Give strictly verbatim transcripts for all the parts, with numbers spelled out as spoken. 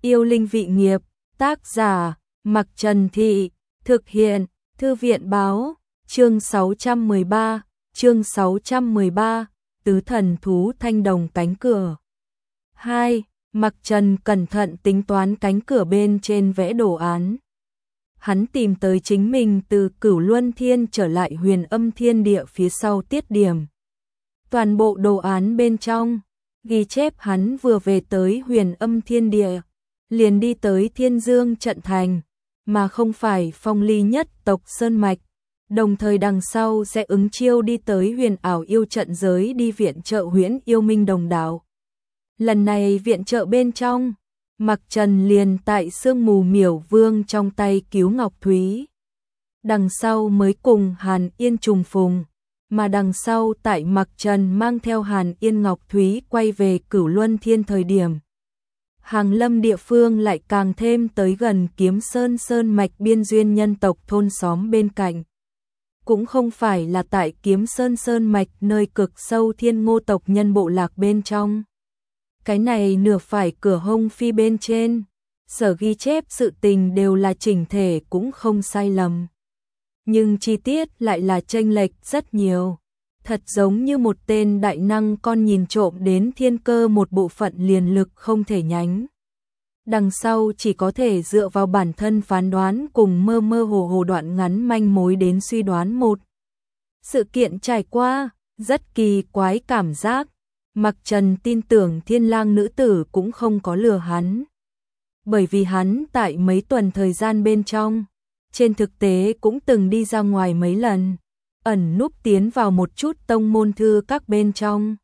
Yêu linh vị nghiệp, tác giả, Mặc Trần Thị, thực hiện, Thư viện báo, chương sáu trăm mười ba, chương sáu trăm mười ba, tứ thần thú thanh đồng cánh cửa. hai. Mặc Trần cẩn thận tính toán cánh cửa bên trên vẽ đồ án. Hắn tìm tới chính mình từ Cửu Luân Thiên trở lại Huyền Âm Thiên Địa phía sau tiết điểm. Toàn bộ đồ án bên trong, ghi chép hắn vừa về tới Huyền Âm Thiên Địa, liền đi tới Thiên Dương trận thành, mà không phải Phong Ly nhất tộc Sơn Mạch, đồng thời đằng sau sẽ ứng chiêu đi tới Huyền Ảo yêu trận giới đi viện trợ Huyễn Yêu Minh Đồng Đạo. Lần này viện trợ bên trong, Mặc Trần liền tại Sương Mù Miểu Vương trong tay cứu Ngọc Thúy. Đằng sau mới cùng Hàn Yên trùng phùng, mà đằng sau tại Mặc Trần mang theo Hàn Yên Ngọc Thúy quay về Cửu Luân Thiên thời điểm. Hàng lâm địa phương lại càng thêm tới gần Kiếm Sơn Sơn Mạch biên duyên nhân tộc thôn xóm bên cạnh. Cũng không phải là tại Kiếm Sơn Sơn Mạch nơi cực sâu Thiên Ngô tộc nhân bộ lạc bên trong. Cái này nửa phải cửa hông phi bên trên, sở ghi chép sự tình đều là chỉnh thể cũng không sai lầm. Nhưng chi tiết lại là chênh lệch rất nhiều. Thật giống như một tên đại năng con nhìn trộm đến thiên cơ một bộ phận liền lực không thể nhánh. Đằng sau chỉ có thể dựa vào bản thân phán đoán cùng mơ mơ hồ hồ đoạn ngắn manh mối đến suy đoán một sự kiện trải qua, rất kỳ quái cảm giác. Mặc Trần tin tưởng Thiên Lang nữ tử cũng không có lừa hắn. Bởi vì hắn tại mấy tuần thời gian bên trong, trên thực tế cũng từng đi ra ngoài mấy lần, ẩn núp tiến vào một chút tông môn thư các bên trong.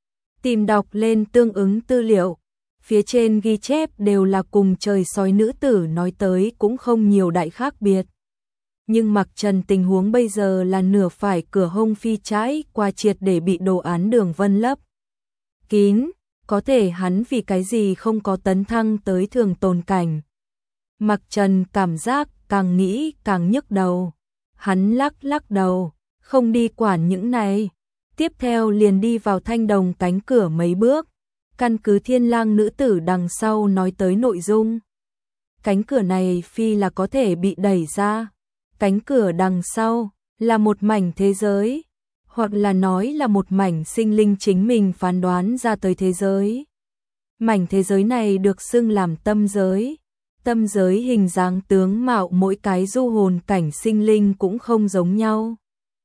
Tìm đọc lên tương ứng tư liệu, phía trên ghi chép đều là cùng trời sói nữ tử nói tới cũng không nhiều đại khác biệt. Nhưng Mặc Trần tình huống bây giờ là nửa phải cửa hông phi trái qua triệt để bị đồ án đường vân lấp kín, có thể hắn vì cái gì không có tấn thăng tới thường tồn cảnh. Mặc Trần cảm giác càng nghĩ càng nhức đầu, hắn lắc lắc đầu, không đi quản những này, tiếp theo liền đi vào thanh đồng cánh cửa mấy bước, căn cứ Thiên Lang nữ tử đằng sau nói tới nội dung. Cánh cửa này phi là có thể bị đẩy ra, cánh cửa đằng sau là một mảnh thế giới, hoặc là nói là một mảnh sinh linh chính mình phán đoán ra tới thế giới. Mảnh thế giới này được xưng làm tâm giới. Tâm giới hình dáng tướng mạo mỗi cái du hồn cảnh sinh linh cũng không giống nhau.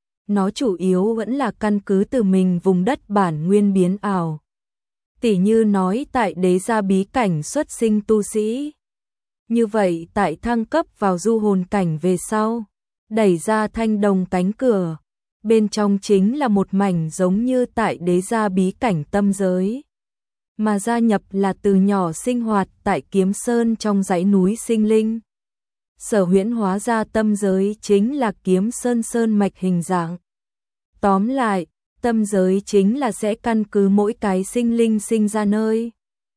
Nó chủ yếu vẫn là căn cứ từ mình vùng đất bản nguyên biến ảo. Tỉ như nói tại đế gia bí cảnh xuất sinh tu sĩ. Như vậy tại thăng cấp vào du hồn cảnh về sau, đẩy ra thanh đồng cánh cửa. Bên trong chính là một mảnh giống như tại đế gia bí cảnh tâm giới. Mà gia nhập là từ nhỏ sinh hoạt tại Kiếm Sơn trong dãy núi sinh linh. Sở huyễn hóa ra tâm giới chính là Kiếm Sơn Sơn mạch hình dạng. Tóm lại, tâm giới chính là sẽ căn cứ mỗi cái sinh linh sinh ra nơi,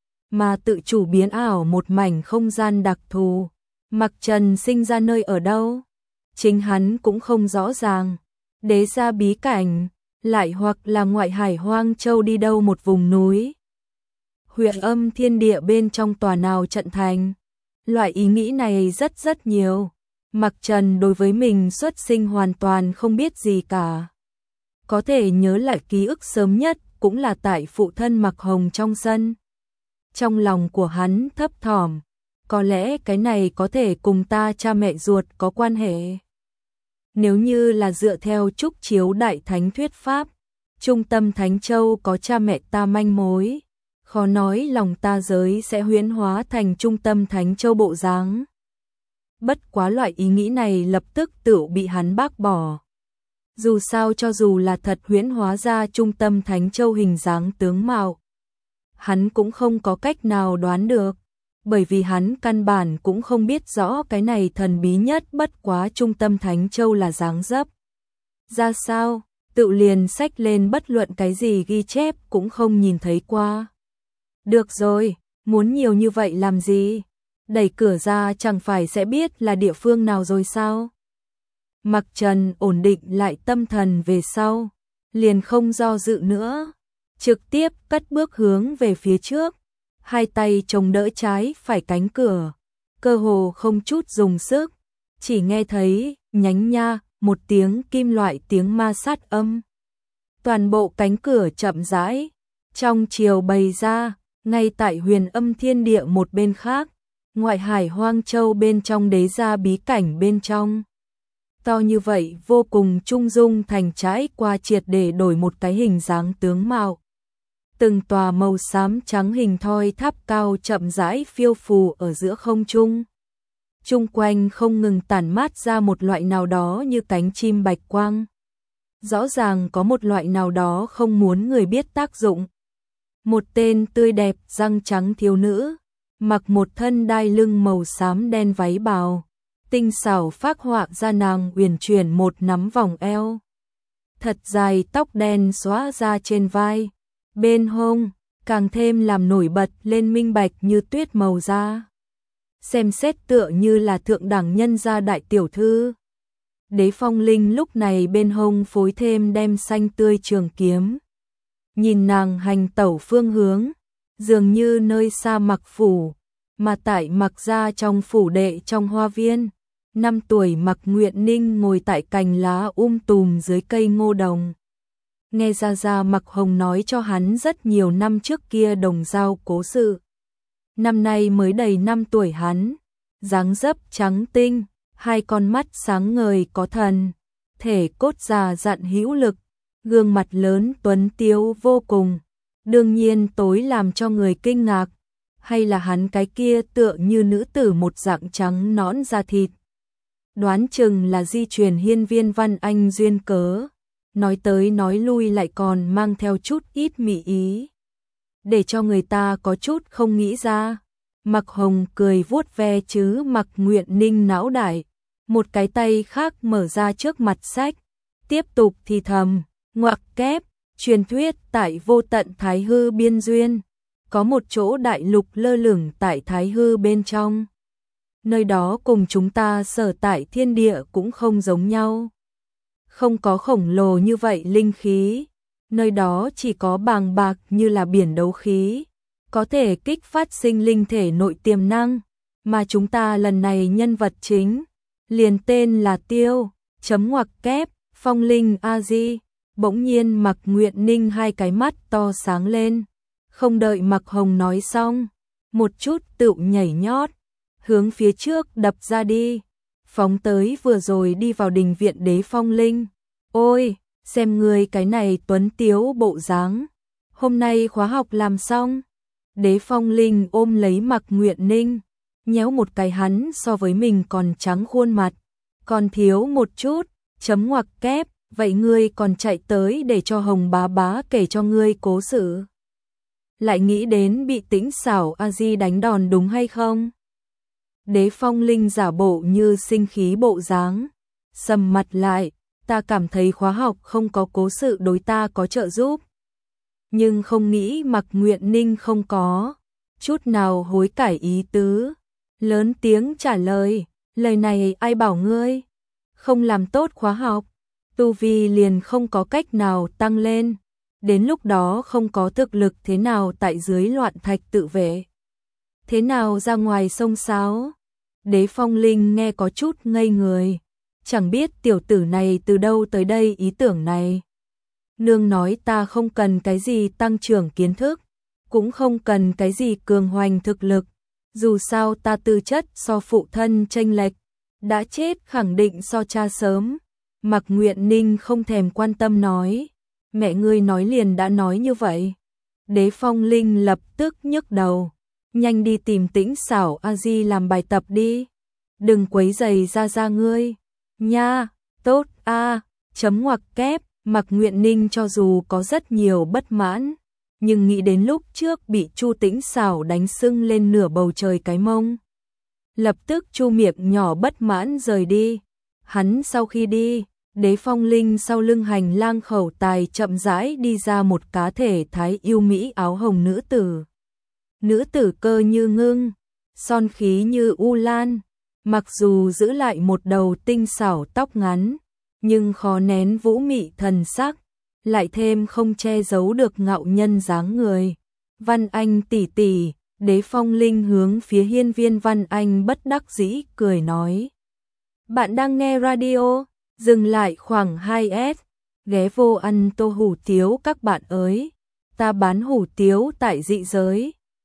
mà tự chủ biến ảo một mảnh không gian đặc thù. Mặc Trần sinh ra nơi ở đâu? Chính hắn cũng không rõ ràng. Đế gia bí cảnh, lại hoặc là ngoại hải hoang châu đi đâu một vùng núi. Huyền Âm Thiên Địa bên trong tòa nào trận thành. Loại ý nghĩ này rất rất nhiều. Mặc Trần đối với mình xuất sinh hoàn toàn không biết gì cả. Có thể nhớ lại ký ức sớm nhất cũng là tại phụ thân Mặc Hồng trong sân. Trong lòng của hắn thấp thỏm, có lẽ cái này có thể cùng ta cha mẹ ruột có quan hệ. Nếu như là dựa theo Trúc Chiếu Đại Thánh thuyết pháp, trung tâm Thánh Châu có cha mẹ ta manh mối, khó nói lòng ta giới sẽ huyễn hóa thành trung tâm Thánh Châu bộ dáng. Bất quá loại ý nghĩ này lập tức tự bị hắn bác bỏ. Dù sao cho dù là thật huyễn hóa ra trung tâm Thánh Châu hình dáng tướng mạo, hắn cũng không có cách nào đoán được, bởi vì hắn căn bản cũng không biết rõ cái này thần bí nhất bất quá trung tâm Thánh Châu là dáng dấp ra sao, tự liền xách lên bất luận cái gì ghi chép cũng không nhìn thấy qua. Được rồi, muốn nhiều như vậy làm gì? Đẩy cửa ra chẳng phải sẽ biết là địa phương nào rồi sao? Mặc Trần ổn định lại tâm thần về sau, liền không do dự nữa, trực tiếp cất bước hướng về phía trước. hai tay chống đỡ trái phải cánh cửa, cơ hồ không chút dùng sức, chỉ nghe thấy nhánh nha một tiếng kim loại tiếng ma sát âm. Toàn bộ cánh cửa chậm rãi, trong chiều bày ra, ngay tại huyền âm thiên địa một bên khác, ngoại hải hoang châu bên trong đế gia bí cảnh bên trong. To như vậy vô cùng trung dung thành trải qua triệt để đổi một cái hình dáng tướng mạo. Từng tòa màu xám trắng hình thoi tháp cao chậm rãi phiêu phù ở giữa không trung. Chung quanh không ngừng tản mát ra một loại nào đó như cánh chim bạch quang. Rõ ràng có một loại nào đó không muốn người biết tác dụng. Một tên tươi đẹp răng trắng thiếu nữ, mặc một thân đai lưng màu xám đen váy bào, tinh xảo phác họa ra nàng uyển chuyển một nắm vòng eo. Thật dài tóc đen xõa ra trên vai, bên hông, càng thêm làm nổi bật lên minh bạch như tuyết màu da. Xem xét tựa như là thượng đẳng nhân gia đại tiểu thư. Đế Phong Linh lúc này bên hông phối thêm đem xanh tươi trường kiếm. Nhìn nàng hành tẩu phương hướng, dường như nơi xa Mặc phủ, mà tại Mặc gia trong phủ đệ trong hoa viên, năm tuổi Mặc Nguyện Ninh ngồi tại cành lá um tùm dưới cây ngô đồng. Nghe ra ra Mặc Hồng nói cho hắn rất nhiều năm trước kia đồng giao cố sự. Năm nay mới đầy năm tuổi hắn, dáng dấp trắng tinh, hai con mắt sáng ngời có thần, thể cốt già dặn hữu lực, gương mặt lớn tuấn tiếu vô cùng. Đương nhiên tối làm cho người kinh ngạc, hay là hắn cái kia tựa như nữ tử một dạng trắng nõn da thịt. Đoán chừng là di truyền hiên viên Văn Anh duyên cớ, nói tới nói lui lại còn mang theo chút ít mị ý, để cho người ta có chút không nghĩ ra. Mặc Hồng cười vuốt ve chứ Mặc Nguyện Ninh não đại, một cái tay khác mở ra trước mặt sách, tiếp tục thì thầm, ngoặc kép, truyền thuyết tại vô tận Thái Hư biên duyên, có một chỗ đại lục lơ lửng tại Thái Hư bên trong. Nơi đó cùng chúng ta sở tại thiên địa cũng không giống nhau. Không có khổng lồ như vậy linh khí, nơi đó chỉ có bàng bạc như là biển đấu khí, có thể kích phát sinh linh thể nội tiềm năng, mà chúng ta lần này nhân vật chính, liền tên là Tiêu, chấm ngoặc kép, Phong Linh A-di. Bỗng nhiên Mặc Nguyện Ninh hai cái mắt to sáng lên, không đợi Mặc Hồng nói xong, một chút tựu nhảy nhót, hướng phía trước đập ra đi, phóng tới vừa rồi đi vào đình viện Đế Phong Linh. Ôi, xem người cái này tuấn tiếu bộ dáng, hôm nay khóa học làm xong. Đế Phong Linh ôm lấy Mặc Nguyện Ninh, nhéo một cái hắn so với mình còn trắng khuôn mặt, còn thiếu một chút, chấm ngoặc kép, vậy ngươi còn chạy tới để cho Hồng bá bá kể cho ngươi cố sự. Lại nghĩ đến bị Tĩnh Xảo A-di đánh đòn đúng hay không? Đế Phong Linh giả bộ như sinh khí bộ dáng, sầm mặt lại, ta cảm thấy khóa học không có cố sự đối ta có trợ giúp. Nhưng không nghĩ Mặc Nguyện Ninh không có chút nào hối cải ý tứ, lớn tiếng trả lời, lời này ai bảo ngươi, không làm tốt khóa học, tu vi liền không có cách nào tăng lên, đến lúc đó không có thực lực thế nào tại dưới loạn thạch tự vệ, thế nào ra ngoài sông sáo. Đế Phong Linh nghe có chút ngây người, chẳng biết tiểu tử này từ đâu tới đây ý tưởng này. Nương nói ta không cần cái gì tăng trưởng kiến thức, cũng không cần cái gì cường hoành thực lực, dù sao ta tư chất so phụ thân chênh lệch, đã chết khẳng định so cha sớm. Mặc Nguyện Ninh không thèm quan tâm nói, mẹ ngươi nói liền đã nói như vậy. Đế Phong Linh lập tức nhức đầu, nhanh đi tìm Tĩnh Xảo A-di làm bài tập đi, đừng quấy rầy ra ra ngươi. Nha, tốt a, chấm ngoặc kép. Mặc Nguyện Ninh cho dù có rất nhiều bất mãn, nhưng nghĩ đến lúc trước bị Chu Tĩnh Xảo đánh sưng lên nửa bầu trời cái mông, lập tức chu miệng nhỏ bất mãn rời đi. Hắn sau khi đi, Đế Phong Linh sau lưng hành lang khẩu tài chậm rãi đi ra một cá thể thái yêu mỹ áo hồng nữ tử. Nữ tử cơ như ngưng, son khí như u lan, mặc dù giữ lại một đầu tinh xảo tóc ngắn, nhưng khó nén vũ mị thần sắc, lại thêm không che giấu được ngạo nhân dáng người. Văn Anh tỷ tỷ, Đế Phong Linh hướng phía Hiên Viên Văn Anh bất đắc dĩ cười nói. Bạn đang nghe radio, dừng lại khoảng hai s, ghé vô ăn tô hủ tiếu các bạn ơi. Ta bán hủ tiếu tại dị giới.